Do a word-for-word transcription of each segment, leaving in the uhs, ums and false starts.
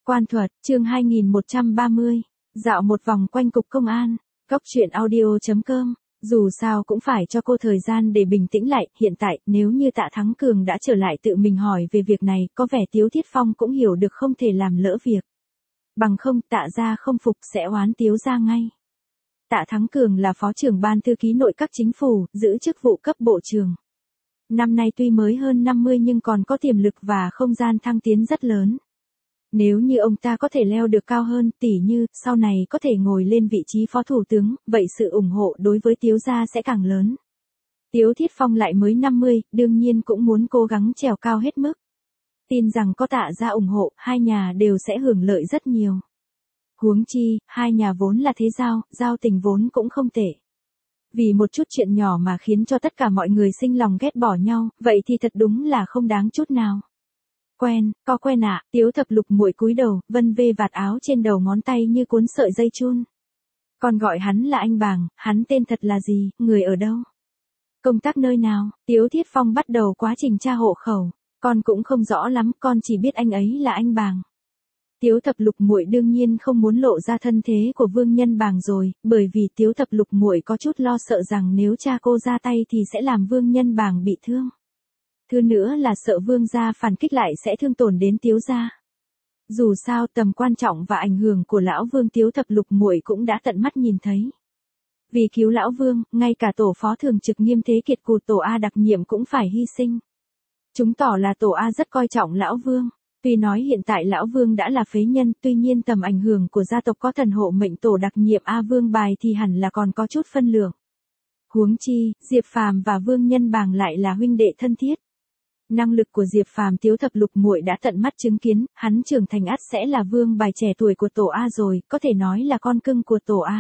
Quan thuật, chương hai nghìn một trăm ba mươi. Dạo một vòng quanh cục công an. Cốc truyện audio chấm com. Dù sao cũng phải cho cô thời gian để bình tĩnh lại, hiện tại, nếu như Tạ Thắng Cường đã trở lại tự mình hỏi về việc này, có vẻ Tiếu Thiết Phong cũng hiểu được không thể làm lỡ việc. Bằng không, Tạ gia không phục sẽ oán Tiếu gia ngay. Tạ Thắng Cường là phó trưởng ban thư ký nội các chính phủ, giữ chức vụ cấp bộ trưởng. Năm nay tuy mới hơn năm mươi nhưng còn có tiềm lực và không gian thăng tiến rất lớn. Nếu như ông ta có thể leo được cao hơn, tỉ như, sau này có thể ngồi lên vị trí phó thủ tướng, vậy sự ủng hộ đối với Tiếu gia sẽ càng lớn. Tiếu Thiết Phong lại mới năm mươi, đương nhiên cũng muốn cố gắng trèo cao hết mức. Tin rằng có Tạ gia ủng hộ, hai nhà đều sẽ hưởng lợi rất nhiều. Huống chi, hai nhà vốn là thế giao, giao tình vốn cũng không tệ. Vì một chút chuyện nhỏ mà khiến cho tất cả mọi người sinh lòng ghét bỏ nhau, vậy thì thật đúng là không đáng chút nào. Quen, có quen ạ, à, Tiếu Thập Lục muội cúi đầu, vân vê vạt áo trên đầu ngón tay như cuốn sợi dây chun. Còn gọi hắn là anh Bàng, hắn tên thật là gì, người ở đâu? Công tác nơi nào? Tiếu Thiết Phong bắt đầu quá trình tra hộ khẩu. Con cũng không rõ lắm, con chỉ biết anh ấy là anh Bàng. Tiếu Thập Lục muội đương nhiên không muốn lộ ra thân thế của Vương Nhân Bàng rồi, bởi vì Tiếu Thập Lục muội có chút lo sợ rằng nếu cha cô ra tay thì sẽ làm Vương Nhân Bàng bị thương. Thứ nữa là sợ Vương gia phản kích lại sẽ thương tổn đến Tiếu gia. Dù sao tầm quan trọng và ảnh hưởng của lão Vương Tiếu Thập Lục muội cũng đã tận mắt nhìn thấy. Vì cứu lão Vương, ngay cả tổ phó thường trực Nghiêm Thế Kiệt của tổ A đặc nhiệm cũng phải hy sinh. Chứng tỏ là tổ A rất coi trọng lão Vương. Tuy nói hiện tại lão Vương đã là phế nhân, tuy nhiên tầm ảnh hưởng của gia tộc có thần hộ mệnh tổ đặc nhiệm A Vương bài thì hẳn là còn có chút phân lượng. Huống chi, Diệp Phàm và Vương Nhân Bàng lại là huynh đệ thân thiết. Năng lực của Diệp Phàm Tiếu Thập Lục muội đã tận mắt chứng kiến, hắn trưởng thành ắt sẽ là vương bài trẻ tuổi của tổ A rồi, có thể nói là con cưng của tổ A.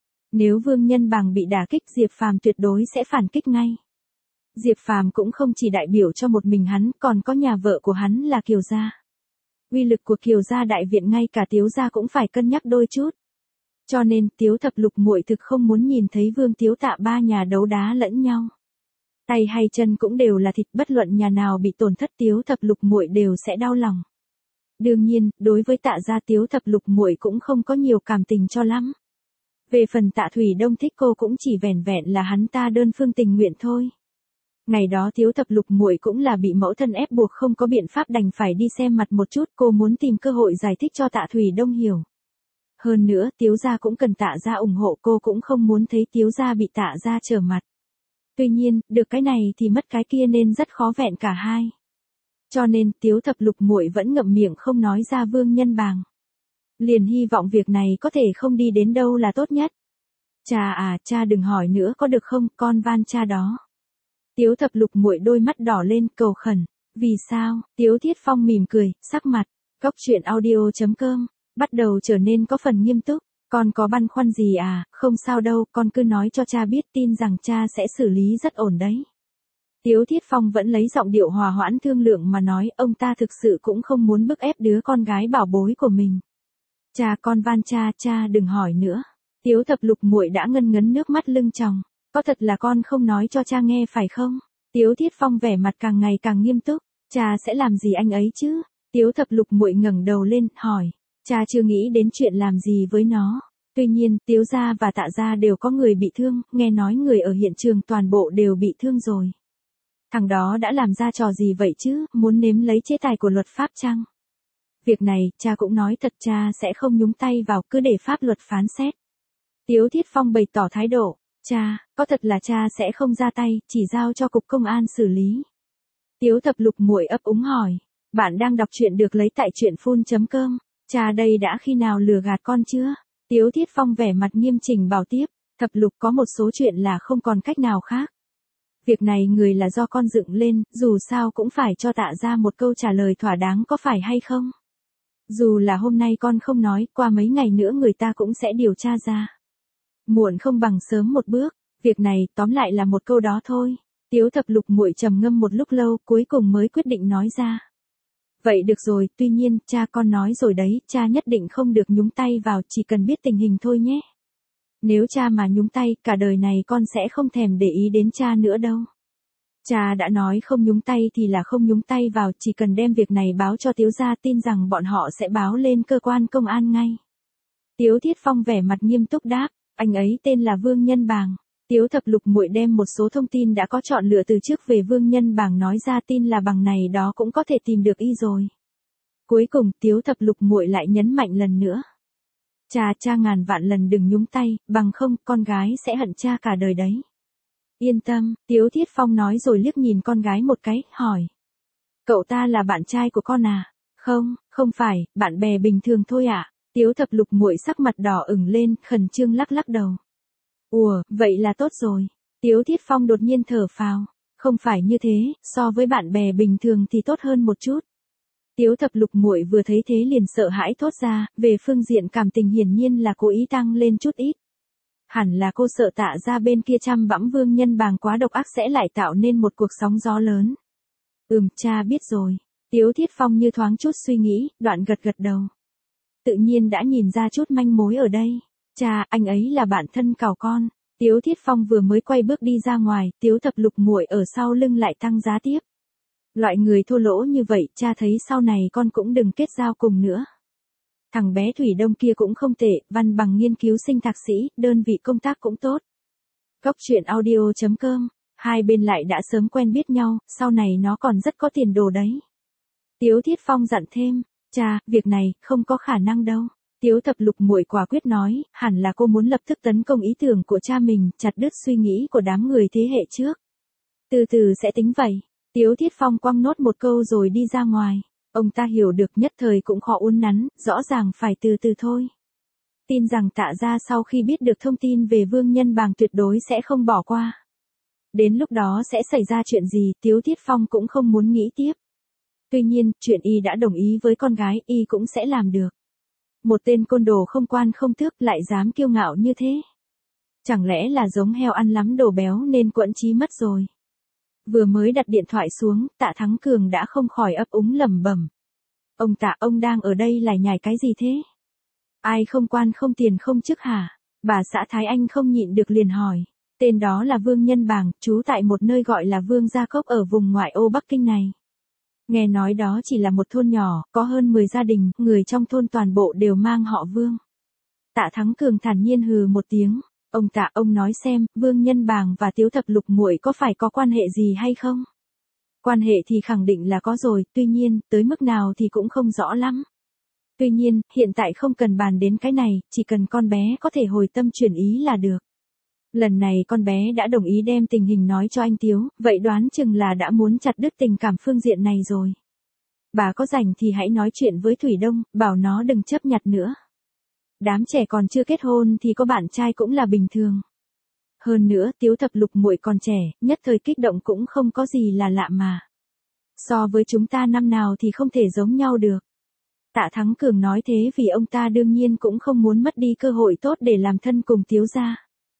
Nếu Vương Nhân Bàng bị đả kích, Diệp Phàm tuyệt đối sẽ phản kích ngay. Diệp Phàm cũng không chỉ đại biểu cho một mình hắn, còn có nhà vợ của hắn là Kiều gia. Uy lực của Kiều gia đại viện ngay cả Tiếu gia cũng phải cân nhắc đôi chút. Cho nên, Tiếu Thập Lục muội thực không muốn nhìn thấy Vương Tiếu Tạ ba nhà đấu đá lẫn nhau. Tay hay chân cũng đều là thịt, bất luận nhà nào bị tổn thất Tiếu Thập Lục muội đều sẽ đau lòng. Đương nhiên, đối với Tạ gia Tiếu Thập Lục muội cũng không có nhiều cảm tình cho lắm. Về phần Tạ Thủy Đông thích cô cũng chỉ vẻn vẹn là hắn ta đơn phương tình nguyện thôi. Ngày đó Tiếu Thập Lục muội cũng là bị mẫu thân ép buộc không có biện pháp đành phải đi xem mặt một chút, cô muốn tìm cơ hội giải thích cho Tạ Thủy Đông hiểu. Hơn nữa, Tiếu gia cũng cần Tạ gia ủng hộ, cô cũng không muốn thấy Tiếu gia bị Tạ gia trở mặt. Tuy nhiên, được cái này thì mất cái kia nên rất khó vẹn cả hai. Cho nên, Tiếu Thập Lục muội vẫn ngậm miệng không nói ra Vương Nhân Bàng. Liền hy vọng việc này có thể không đi đến đâu là tốt nhất. Cha à, cha đừng hỏi nữa có được không, con van cha đó. Tiếu Thập Lục muội đôi mắt đỏ lên cầu khẩn. Vì sao? Tiếu Thiết Phong mỉm cười, sắc mặt. Cốc truyện audio chấm com. Bắt đầu trở nên có phần nghiêm túc. Con có băn khoăn gì à? Không sao đâu, con cứ nói cho cha biết, tin rằng cha sẽ xử lý rất ổn đấy. Tiếu Thiết Phong vẫn lấy giọng điệu hòa hoãn thương lượng mà nói, ông ta thực sự cũng không muốn bức ép đứa con gái bảo bối của mình. Cha, con van cha, cha đừng hỏi nữa. Tiếu Thập Lục muội đã ngân ngấn nước mắt lưng tròng. Có thật là con không nói cho cha nghe phải không? Tiếu Thiết Phong vẻ mặt càng ngày càng nghiêm túc. Cha sẽ làm gì anh ấy chứ? Tiếu Thập Lục muội ngẩng đầu lên, hỏi. Cha chưa nghĩ đến chuyện làm gì với nó. Tuy nhiên, Tiếu gia và Tạ gia đều có người bị thương, nghe nói người ở hiện trường toàn bộ đều bị thương rồi. Thằng đó đã làm ra trò gì vậy chứ, muốn nếm lấy chế tài của luật pháp chăng? Việc này, cha cũng nói thật, cha sẽ không nhúng tay vào, cứ để pháp luật phán xét. Tiếu Thiết Phong bày tỏ thái độ. Cha, có thật là cha sẽ không ra tay, chỉ giao cho cục công an xử lý. Tiếu Thập Lục muội ấp úng hỏi. Bạn đang đọc truyện được lấy tại truyện phun chấm com. Cha đây đã khi nào lừa gạt con chưa? Tiếu Thiết Phong vẻ mặt nghiêm chỉnh bảo tiếp. Thập Lục có một số chuyện là không còn cách nào khác. Việc này người là do con dựng lên, dù sao cũng phải cho Tạ ra một câu trả lời thỏa đáng có phải hay không? Dù là hôm nay con không nói, qua mấy ngày nữa người ta cũng sẽ điều tra ra. Muộn không bằng sớm một bước, việc này tóm lại là một câu đó thôi. Tiếu Thập Lục muội trầm ngâm một lúc lâu, cuối cùng mới quyết định nói ra. Vậy được rồi, tuy nhiên, cha con nói rồi đấy, cha nhất định không được nhúng tay vào, chỉ cần biết tình hình thôi nhé. Nếu cha mà nhúng tay, cả đời này con sẽ không thèm để ý đến cha nữa đâu. Cha đã nói không nhúng tay thì là không nhúng tay vào, chỉ cần đem việc này báo cho Tiếu gia, tin rằng bọn họ sẽ báo lên cơ quan công an ngay. Tiếu Thiết Phong vẻ mặt nghiêm túc đáp, anh ấy tên là Vương Nhân Bàng. Tiếu Thập Lục muội đem một số thông tin đã có chọn lựa từ trước về Vương Nhân Bàng nói ra, tin là bằng này đó cũng có thể tìm được y rồi. Cuối cùng Tiếu Thập Lục muội lại nhấn mạnh lần nữa. Cha cha ngàn vạn lần đừng nhúng tay, bằng không con gái sẽ hận cha cả đời đấy. Yên tâm, Tiếu Thiết Phong nói rồi liếc nhìn con gái một cái, hỏi. Cậu ta là bạn trai của con à? Không, không phải, bạn bè bình thường thôi ạ. À? Tiếu Thập Lục muội sắc mặt đỏ ửng lên, khẩn trương lắc lắc đầu. Ủa, vậy là tốt rồi. Tiếu Thiết Phong đột nhiên thở phào. Không phải như thế, so với bạn bè bình thường thì tốt hơn một chút. Tiếu Thập Lục muội vừa thấy thế liền sợ hãi thốt ra, về phương diện cảm tình hiển nhiên là cố ý tăng lên chút ít. Hẳn là cô sợ Tạ gia bên kia chăm bẵm Vương Nhân Bàng quá độc ác sẽ lại tạo nên một cuộc sóng gió lớn. Ừm, cha biết rồi. Tiếu Thiết Phong như thoáng chút suy nghĩ, đoạn gật gật đầu. Tự nhiên đã nhìn ra chút manh mối ở đây. Cha, anh ấy là bạn thân cào con. Tiếu Thiết Phong vừa mới quay bước đi ra ngoài, Tiếu Thập Lục muội ở sau lưng lại tăng giá tiếp. Loại người thua lỗ như vậy, cha thấy sau này con cũng đừng kết giao cùng nữa. Thằng bé Thủy Đông kia cũng không tệ, văn bằng nghiên cứu sinh thạc sĩ, đơn vị công tác cũng tốt. Góc truyện audio chấm com, hai bên lại đã sớm quen biết nhau, sau này nó còn rất có tiền đồ đấy. Tiếu Thiết Phong dặn thêm, cha, việc này không có khả năng đâu. Tiếu Thập Lục muội quả quyết nói, hẳn là cô muốn lập tức tấn công ý tưởng của cha mình, chặt đứt suy nghĩ của đám người thế hệ trước. Từ từ sẽ tính vậy. Tiếu Thiết Phong quăng nốt một câu rồi đi ra ngoài. Ông ta hiểu được nhất thời cũng khó uốn nắn, rõ ràng phải từ từ thôi. Tin rằng Tạ gia sau khi biết được thông tin về Vương Nhân Bàng tuyệt đối sẽ không bỏ qua. Đến lúc đó sẽ xảy ra chuyện gì, Tiếu Thiết Phong cũng không muốn nghĩ tiếp. Tuy nhiên, chuyện y đã đồng ý với con gái, y cũng sẽ làm được. Một tên côn đồ không quan không tước lại dám kiêu ngạo như thế. Chẳng lẽ là giống heo ăn lắm đồ béo nên quẫn chí mất rồi. Vừa mới đặt điện thoại xuống, Tạ Thắng Cường đã không khỏi ấp úng lẩm bẩm. Ông Tạ, ông đang ở đây lải nhải cái gì thế? Ai không quan không tiền không chức hả? Bà xã Thái Anh không nhịn được liền hỏi. Tên đó là Vương Nhân Bàng, trú tại một nơi gọi là Vương Gia Cốc ở vùng ngoại ô Bắc Kinh này. Nghe nói đó chỉ là một thôn nhỏ, có hơn mười gia đình, người trong thôn toàn bộ đều mang họ Vương. Tạ Thắng Cường thản nhiên hừ một tiếng. Ông Tạ, ông nói xem, Vương Nhân Bàng và Tiếu Thập Lục muội có phải có quan hệ gì hay không? Quan hệ thì khẳng định là có rồi, tuy nhiên, tới mức nào thì cũng không rõ lắm. Tuy nhiên, hiện tại không cần bàn đến cái này, chỉ cần con bé có thể hồi tâm chuyển ý là được. Lần này con bé đã đồng ý đem tình hình nói cho anh Tiếu, vậy đoán chừng là đã muốn chặt đứt tình cảm phương diện này rồi. Bà có rảnh thì hãy nói chuyện với Thủy Đông, bảo nó đừng chấp nhặt nữa. Đám trẻ còn chưa kết hôn thì có bạn trai cũng là bình thường. Hơn nữa, Tiếu Thập Lục muội còn trẻ, nhất thời kích động cũng không có gì là lạ mà. So với chúng ta năm nào thì không thể giống nhau được. Tạ Thắng Cường nói thế vì ông ta đương nhiên cũng không muốn mất đi cơ hội tốt để làm thân cùng Tiếu gia.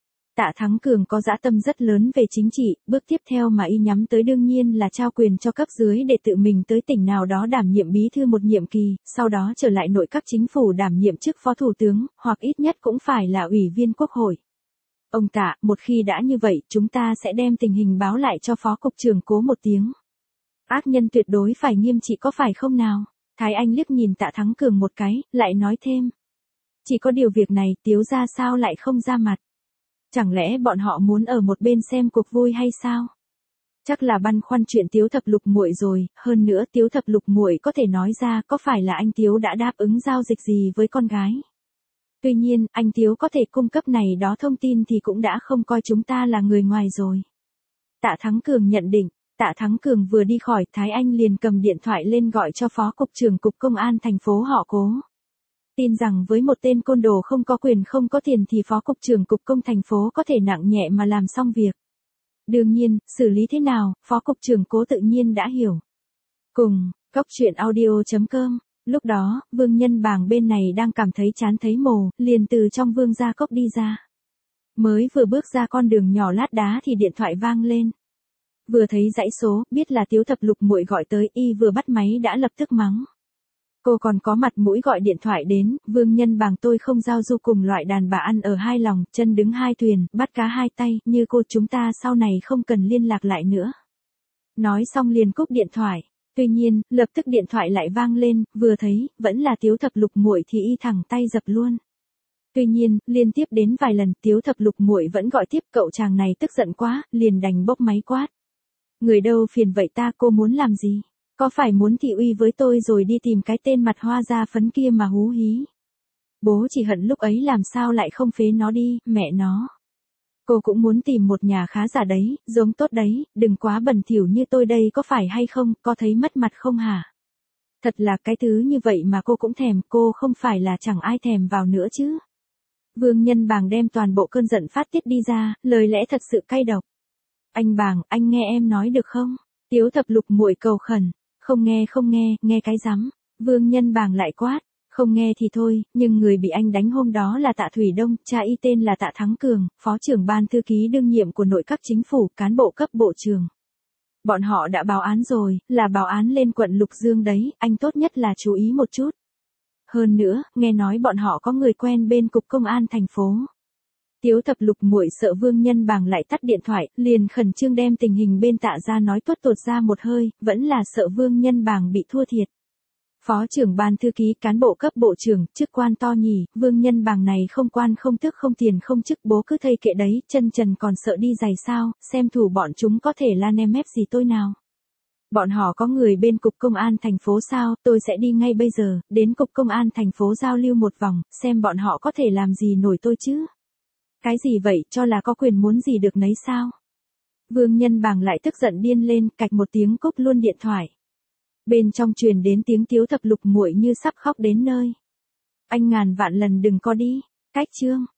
Tạ Thắng Cường có dã tâm rất lớn về chính trị, bước tiếp theo mà y nhắm tới đương nhiên là trao quyền cho cấp dưới để tự mình tới tỉnh nào đó đảm nhiệm bí thư một nhiệm kỳ, sau đó trở lại nội các chính phủ đảm nhiệm chức phó thủ tướng, hoặc ít nhất cũng phải là ủy viên quốc hội. Ông Tạ, một khi đã như vậy, chúng ta sẽ đem tình hình báo lại cho phó cục trưởng Cố một tiếng. Ác nhân tuyệt đối phải nghiêm trị có phải không nào? Thái Anh liếc nhìn Tạ Thắng Cường một cái, lại nói thêm. Chỉ có điều việc này, Tiếu gia sao lại không ra mặt? Chẳng lẽ bọn họ muốn ở một bên xem cuộc vui hay sao? Chắc là băn khoăn chuyện Tiếu Thập Lục muội rồi, hơn nữa Tiếu Thập Lục muội có thể nói ra có phải là anh Tiếu đã đáp ứng giao dịch gì với con gái. Tuy nhiên, anh Tiếu có thể cung cấp này đó thông tin thì cũng đã không coi chúng ta là người ngoài rồi. Tạ Thắng Cường nhận định, Tạ Thắng Cường vừa đi khỏi, Thái Anh liền cầm điện thoại lên gọi cho Phó Cục trưởng Cục Công an thành phố họ Cố. Tin rằng với một tên côn đồ không có quyền không có tiền thì Phó Cục trưởng Cục Công thành phố có thể nặng nhẹ mà làm xong việc. Đương nhiên, xử lý thế nào, Phó Cục trưởng Cố tự nhiên đã hiểu. Cùng, góc truyện audio chấm com, lúc đó, Vương Nhân Bàng bên này đang cảm thấy chán thấy mồ, liền từ trong Vương Gia Cốc đi ra. Mới vừa bước ra con đường nhỏ lát đá thì điện thoại vang lên. Vừa thấy dãy số, biết là Tiếu Thập Lục muội gọi tới, y vừa bắt máy đã lập tức mắng. Cô còn có mặt mũi gọi điện thoại đến, Vương Nhân Bàng tôi không giao du cùng loại đàn bà ăn ở hai lòng, chân đứng hai thuyền, bắt cá hai tay, như cô chúng ta sau này không cần liên lạc lại nữa. Nói xong liền cúp điện thoại. Tuy nhiên, lập tức điện thoại lại vang lên, vừa thấy, vẫn là Tiếu Thập Lục muội thì y thẳng tay dập luôn. Tuy nhiên, liên tiếp đến vài lần, Tiếu Thập Lục muội vẫn gọi tiếp, cậu chàng này tức giận quá, liền đành bốc máy quát. Người đâu phiền vậy ta, cô muốn làm gì? Có phải muốn thị uy với tôi rồi đi tìm cái tên mặt hoa da phấn kia mà hú hí? Bố chỉ hận lúc ấy làm sao lại không phế nó đi, mẹ nó. Cô cũng muốn tìm một nhà khá giả đấy, giống tốt đấy, đừng quá bẩn thỉu như tôi đây có phải hay không, có thấy mất mặt không hả? Thật là cái thứ như vậy mà cô cũng thèm, cô không phải là chẳng ai thèm vào nữa chứ. Vương Nhân Bàng đem toàn bộ cơn giận phát tiết đi ra, lời lẽ thật sự cay độc. Anh Bàng, anh nghe em nói được không? Tiếu Thập Lục muội cầu khẩn. Không nghe không nghe, nghe cái rắm. Vương Nhân Bàng lại quát. Không nghe thì thôi, nhưng người bị anh đánh hôm đó là Tạ Thủy Đông, cha y tên là Tạ Thắng Cường, phó trưởng ban thư ký đương nhiệm của nội các chính phủ, cán bộ cấp bộ trưởng. Bọn họ đã báo án rồi, là báo án lên quận Lục Dương đấy, anh tốt nhất là chú ý một chút. Hơn nữa, nghe nói bọn họ có người quen bên cục công an thành phố. Tiếu Thập Lục muội sợ Vương Nhân Bàng lại tắt điện thoại, liền khẩn trương đem tình hình bên Tạ ra nói tuốt tuột ra một hơi, vẫn là sợ Vương Nhân Bàng bị thua thiệt. Phó trưởng ban thư ký cán bộ cấp bộ trưởng, chức quan to nhỉ, Vương Nhân Bàng này không quan không tước không tiền không chức, bố cứ thây kệ đấy, chân trần còn sợ đi giày sao, xem thủ bọn chúng có thể la nem mép gì tôi nào. Bọn họ có người bên cục công an thành phố sao, tôi sẽ đi ngay bây giờ, đến cục công an thành phố giao lưu một vòng, xem bọn họ có thể làm gì nổi tôi chứ. Cái gì vậy, cho là có quyền muốn gì được nấy sao? Vương Nhân Bàng lại tức giận điên lên, cạch một tiếng cúp luôn điện thoại. Bên trong truyền đến tiếng Tiếu Thập Lục muội như sắp khóc đến nơi. Anh ngàn vạn lần đừng có đi. Cách chương